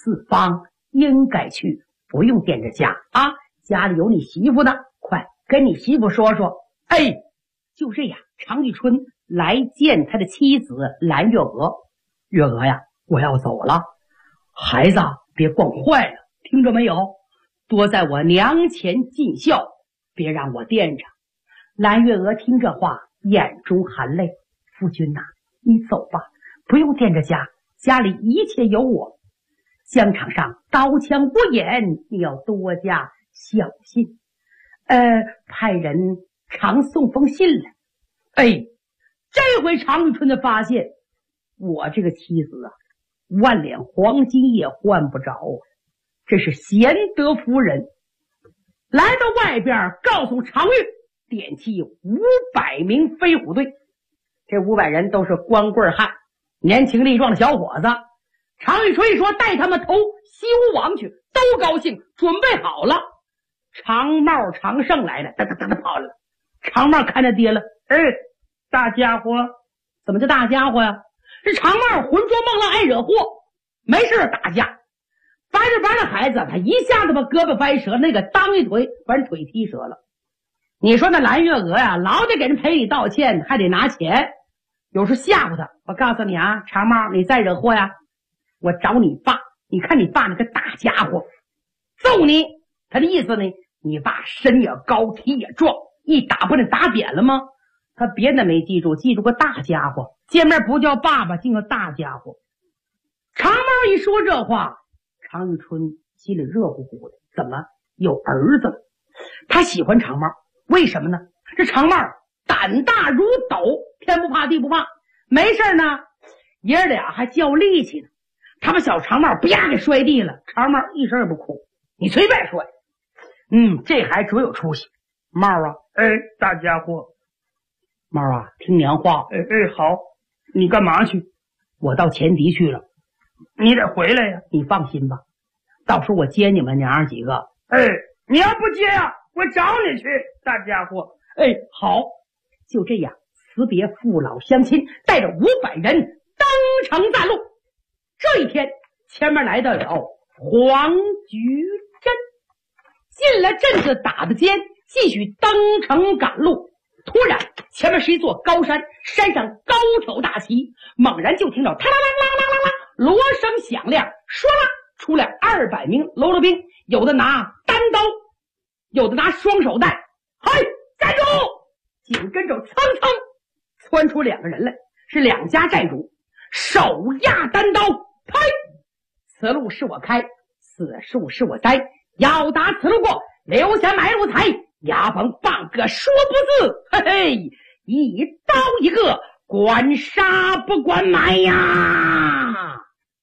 四方应该去，不用惦着家啊，家里有你媳妇的，快跟你媳妇说说。哎，就这样，常遇春来见他的妻子蓝月娥。月娥呀，我要走了，孩子别惯坏了，听着没有？多在我娘前尽孝，别让我惦着。蓝月娥听这话，眼中含泪。夫君呐，你走吧，不用惦着家，家里一切有我。疆场上刀枪不眼，你要多加小心。派人常送封信来。哎，这回常遇春的发现，我这个妻子啊，万两黄金也换不着啊！这是贤德夫人来到外边，告诉常玉点起500名飞虎队。这500人都是光棍汉，年轻力壮的小伙子。常玉春说带他们投西吴王去，都高兴，准备好了。常茂、常胜来了，哒跑了。常茂看着爹了，大家伙，怎么叫大家伙呀？这常茂浑浊梦浪，爱惹祸，没事打架。掰着掰的孩子，他一下子把胳膊掰折，那个当一腿把人腿踢折了。你说那蓝月娥呀，老得给人赔礼道歉，还得拿钱，有时吓唬他。我告诉你啊，常茂，你再惹祸呀，我找你爸，你看你爸那个大家伙，揍你。他的意思呢，你爸身也高，体也壮，一打不得打扁了吗？他别的没记住，记住个大家伙，见面不叫爸爸，竟叫大家伙。常茂一说这话，常遇春心里热乎乎的，怎么有儿子了？他喜欢常茂，为什么呢？这常茂胆大如斗，天不怕地不怕，没事呢，爷儿俩还较力气呢。他把小常茂啪给摔地了，常茂一声也不哭，你随便摔。这孩子有出息。茂啊，大家伙，茂啊，听娘话。好，你干嘛去？我到前敌去了。你得回来呀。你放心吧，到时候我接你们娘几个。你要不接呀，我找你去，大家伙。好，就这样，辞别父老乡亲，带着500人登城占路。这一天，前面来到了黄菊镇，进了镇子打的尖，继续登城赶路。突然前面是一座高山，山上高挑大旗，猛然就听到啪啦啦啦啦啦啦，锣声响亮，唰啦出来200名喽啰兵，有的拿单刀，有的拿双手带。嘿，站住！紧跟着蹭蹭窜出2个人来，是2家寨主，手压单刀。呸！此路是我开，此树是我栽，要打此路过，留下买路财，牙崩半个说不字。嘿嘿，一刀一个，管杀不管买呀！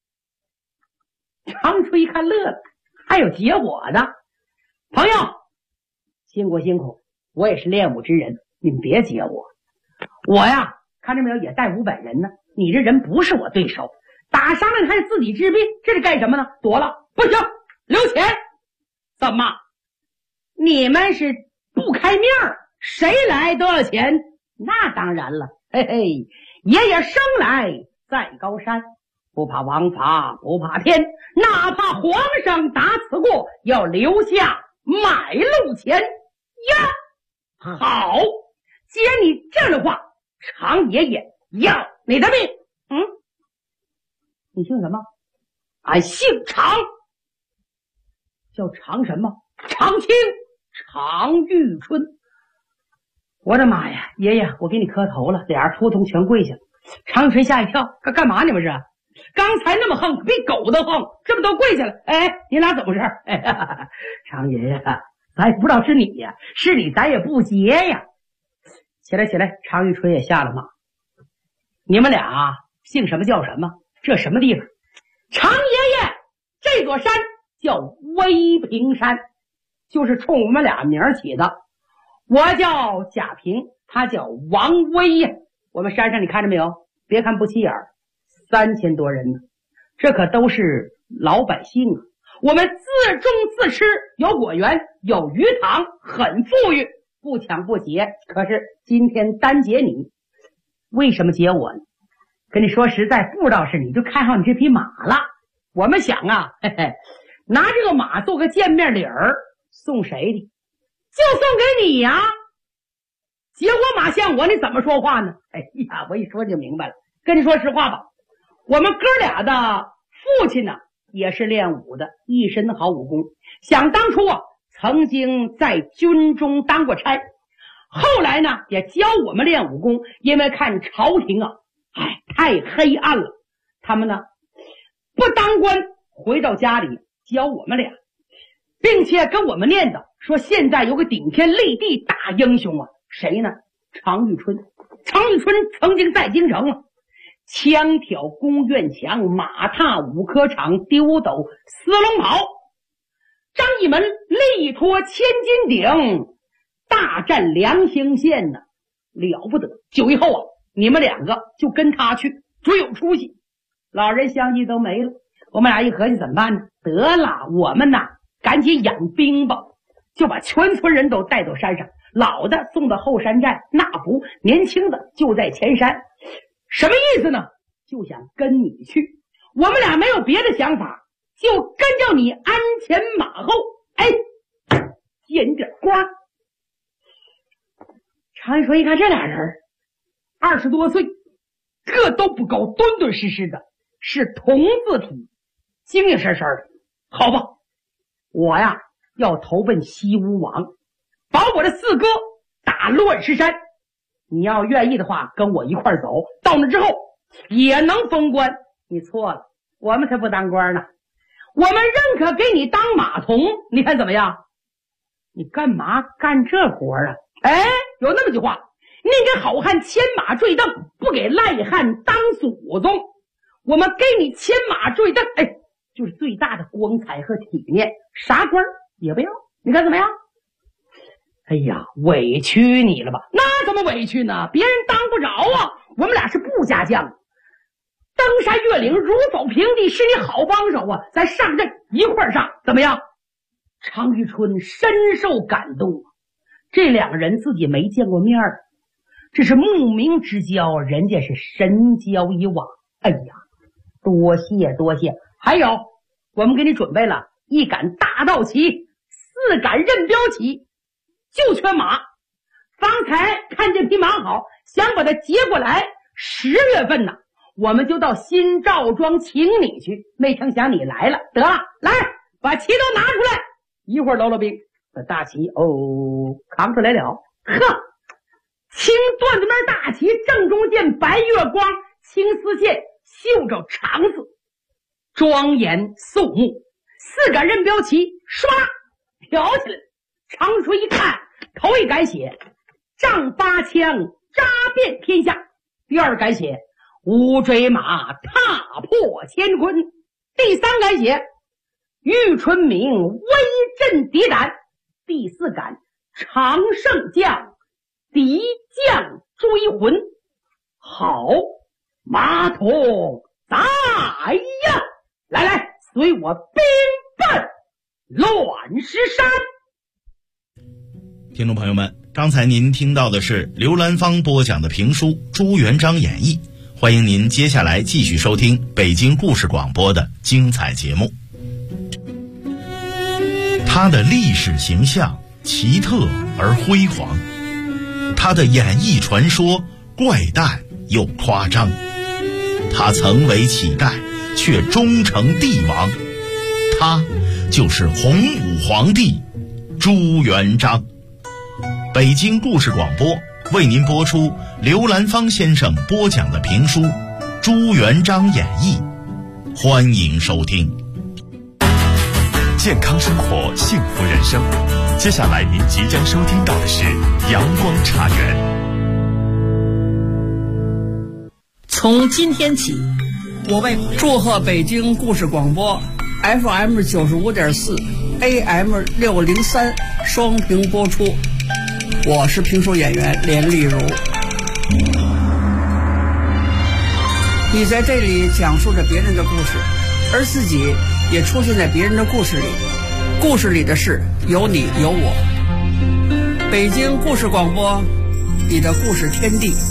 常春一看乐了，还有结我的朋友，辛苦，我也是练武之人，你们别结我。我呀，看着没有，也带500人呢，你这人不是我对手，打伤了还是自己治病，这是干什么呢？躲了不行，留钱。怎么？你们是不开面儿，谁来都要钱？那当然了，嘿嘿，爷爷生来在高山，不怕王法不怕天，哪怕皇上打此过，要留下买路钱呀！好，既然你这样的话，常爷爷要你的命。你姓什么？俺姓常，叫常什么？常青，常遇春。我的妈呀，爷爷，我给你磕头了，俩人扑通全跪下了。常遇春吓一跳，干嘛你们是？刚才那么横，比狗都横，这么都跪下了。你俩怎么回事？常爷爷，咱也不知道是你呀，是你咱也不结呀。起来，常遇春也下了马。你们俩姓什么叫什么？这什么地方？常爷爷，这座山叫威平山，就是冲我们俩名起的。我叫贾平，他叫王威呀。我们山上你看着没有？别看不起眼，3000多人呢，这可都是老百姓啊。我们自种自吃，有果园，有鱼塘，很富裕，不抢不劫。可是今天单劫你，为什么劫我呢？跟你说实在，不知道是你就看上你这匹马了。 我们想啊，拿这个马做个见面礼儿，送谁的？就送给你呀。结果马向我，你怎么说话呢？哎呀，我一说就明白了。跟你说实话吧，我们哥俩的父亲呢，也是练武的，一身好武功。想当初啊，曾经在军中当过差，后来呢，也教我们练武功。因为看朝廷啊，太黑暗了，他们呢不当官，回到家里教我们俩，并且跟我们念叨说，现在有个顶天立地大英雄啊，谁呢？常遇春。常遇春曾经在京城啊，枪挑宫院墙，马踏武科场，丢斗四龙袍，张义门力托千斤顶，大战梁兴县呢，了不得。9月后啊，你们两个就跟他去，最有出息。老人相继都没了，我们俩一合计怎么办呢？得了，我们呐赶紧养兵吧，就把全村人都带到山上，老的送到后山寨纳福，年轻的就在前山。什么意思呢？就想跟你去，我们俩没有别的想法，就跟着你鞍前马后，见点光。常一说一看这俩人20多岁，个都不高，敦敦实实的，是童字体，精精神神的。好吧，我呀要投奔西吴王，把我的4哥打乱石山。你要愿意的话，跟我一块走，到那之后也能封官。你错了，我们才不当官呢，我们认可给你当马童，你看怎么样？你干嘛干这活啊？有那么句话，宁给好汉牵马坠镫，不给赖汉当祖宗。我们给你牵马坠镫，就是最大的光彩和体面，啥官也不要，你看怎么样？哎呀，委屈你了吧？那怎么委屈呢？别人当不着啊，我们俩是部家将，登山越岭，如走平地，是你好帮手啊！咱上阵一块儿上，怎么样？常遇春深受感动，这两个人自己没见过面儿，这是慕名之交，人家是深交以往。哎呀，多谢多谢。还有，我们给你准备了1杆大道旗，4杆任标旗，就缺马。方才看这匹马好，想把它接过来，10月份呢，我们就到新赵庄请你去，没成想你来了。得了，来把旗都拿出来，一会儿搂搂兵，把大旗扛出来了。呵，青缎子面大旗，正中见白月光，青丝线绣着长字，庄严肃穆。4杆任标旗唰挑起来，常春一看，头一杆写丈8枪扎遍天下，第2杆写乌骓马踏破乾坤，第3杆写玉春明威震敌胆，第4杆常胜将敌将追魂。好，马桶在呀！来，随我兵奔乱石山。
听众朋友们，刚才您听到的是刘兰芳播讲的评书《朱元璋演义》，欢迎您接下来继续收听北京故事广播的精彩节目。他的历史形象奇特而辉煌，他的演义传说怪诞又夸张，他曾为乞丐却终成帝王，他就是洪武皇帝朱元璋。北京故事广播为您播出刘兰芳先生播讲的评书《朱元璋演义》，欢迎收听。
健康生活，幸福人生。接下来您即将收听到的是阳光茶园。
从今天起，我为祝贺北京故事广播 FM 95.4 AM 603双屏播出。我是评书演员连丽如。你在这里讲述着别人的故事，而自己也出现在别人的故事里，故事里的事有你有我。北京故事广播，你的故事天地。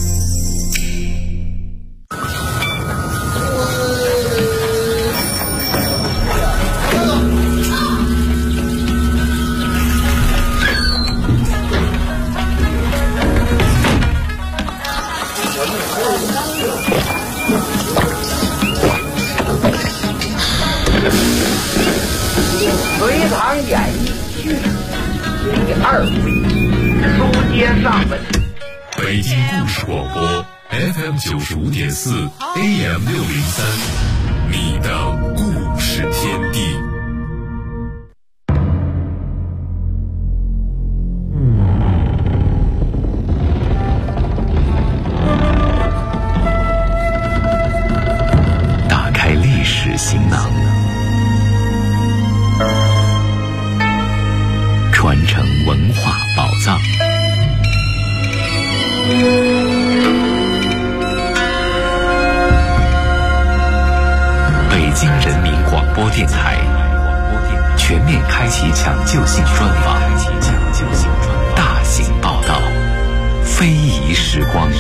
隋唐演义序第2回，书接上文。
北京故事广播 FM 95.4 AM 603，你的故事天地。打开历史行囊，传承文化宝藏。北京人民广播电台全面开启抢救性专访，大型报道，非遗时光。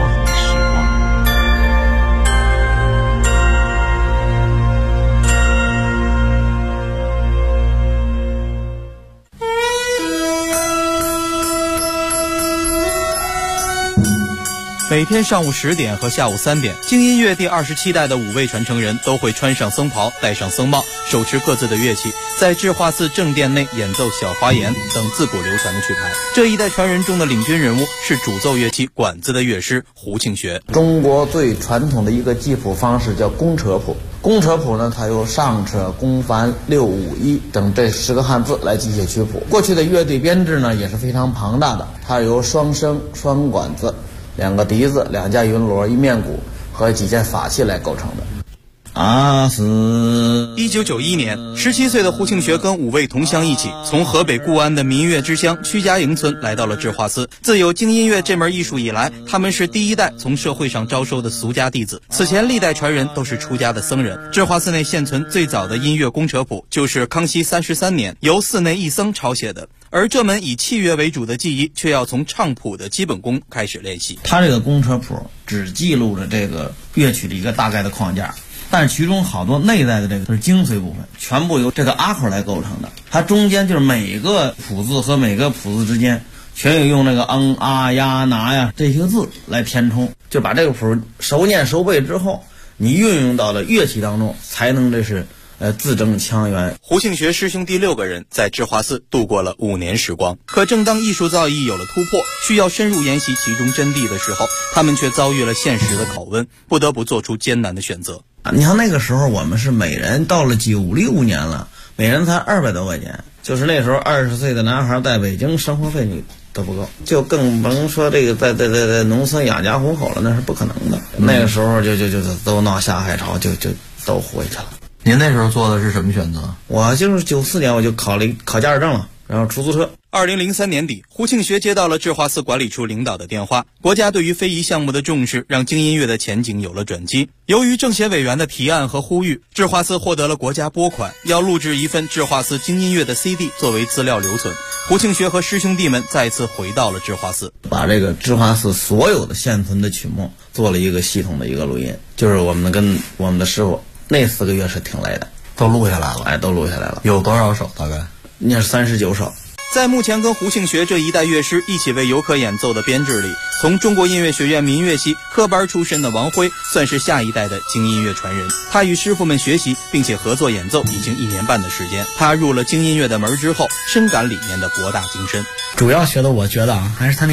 每天上午10点和下午3点，京音乐第27代的5位传承人都会穿上僧袍，戴上僧帽，手持各自的乐器，在智化寺正殿内演奏小花言等自古流传的曲牌。这一代传人中的领军人物是主奏乐器管子的乐师胡庆学。
中国最传统的一个记谱方式叫公车谱。公车谱呢，它由上车、公繁、六五一等这10个汉字来记写曲谱。过去的乐队编制呢也是非常庞大的，它由双笙、双管子、2个笛子、2架云锣、1面鼓和几件法器来构成的。
1991年，17岁的胡庆学跟5位同乡一起，从河北固安的民乐之乡屈家营村来到了智化寺。自有京音乐这门艺术以来，他们是第一代从社会上招收的俗家弟子。此前历代传人都是出家的僧人。智化寺内现存最早的音乐公车谱，就是康熙33年由寺内一僧抄写的。而这门以器乐为主的技艺，却要从唱谱的基本功开始练习。
它这个公车谱只记录着这个乐曲的一个大概的框架，但是其中好多内在的这个是精髓部分，全部由这个阿口来构成的。它中间就是每个谱字和每个谱字之间全有用那个啊呀拿呀这些字来填充，就把这个谱熟念熟背之后，你运用到了乐器当中，才能这是字正腔圆。
胡庆学师兄弟6个人在智化寺度过了5年时光。可正当艺术造诣有了突破，需要深入研习其中真谛的时候，他们却遭遇了现实的拷问，不得不做出艰难的选择。
你像那个时候我们是每人到了96年了，每人才200多块钱，就是那时候20岁的男孩在北京生活费你都不够，就更甭说这个在农村养家糊口了，那是不可能的。那个时候就都闹下海潮，就都回去了。
您那时候做的是什么选择？
我就是94年我就考驾驶证了，然后出租车。
2003年底，胡庆学接到了智化寺管理处领导的电话，国家对于非遗项目的重视让京音乐的前景有了转机。由于政协委员的提案和呼吁，智化寺获得了国家拨款，要录制一份智化寺京音乐的 CD 作为资料留存。胡庆学和师兄弟们再次回到了智化寺，
把这个智化寺所有的现存的曲目做了一个系统的一个录音，就是我们跟我们的师傅那4个月是挺累的，
都录下来了。
都录下来了。
有多少首？大概
那是39首。
在目前跟胡庆学这一代乐师一起为游客演奏的编制里，从中国音乐学院民乐系科班出身的王辉算是下一代的京音乐传人。他与师傅们学习并且合作演奏已经1年半的时间。他入了京音乐的门之后，深感里面的博大精深。
主要学的我觉得还是他那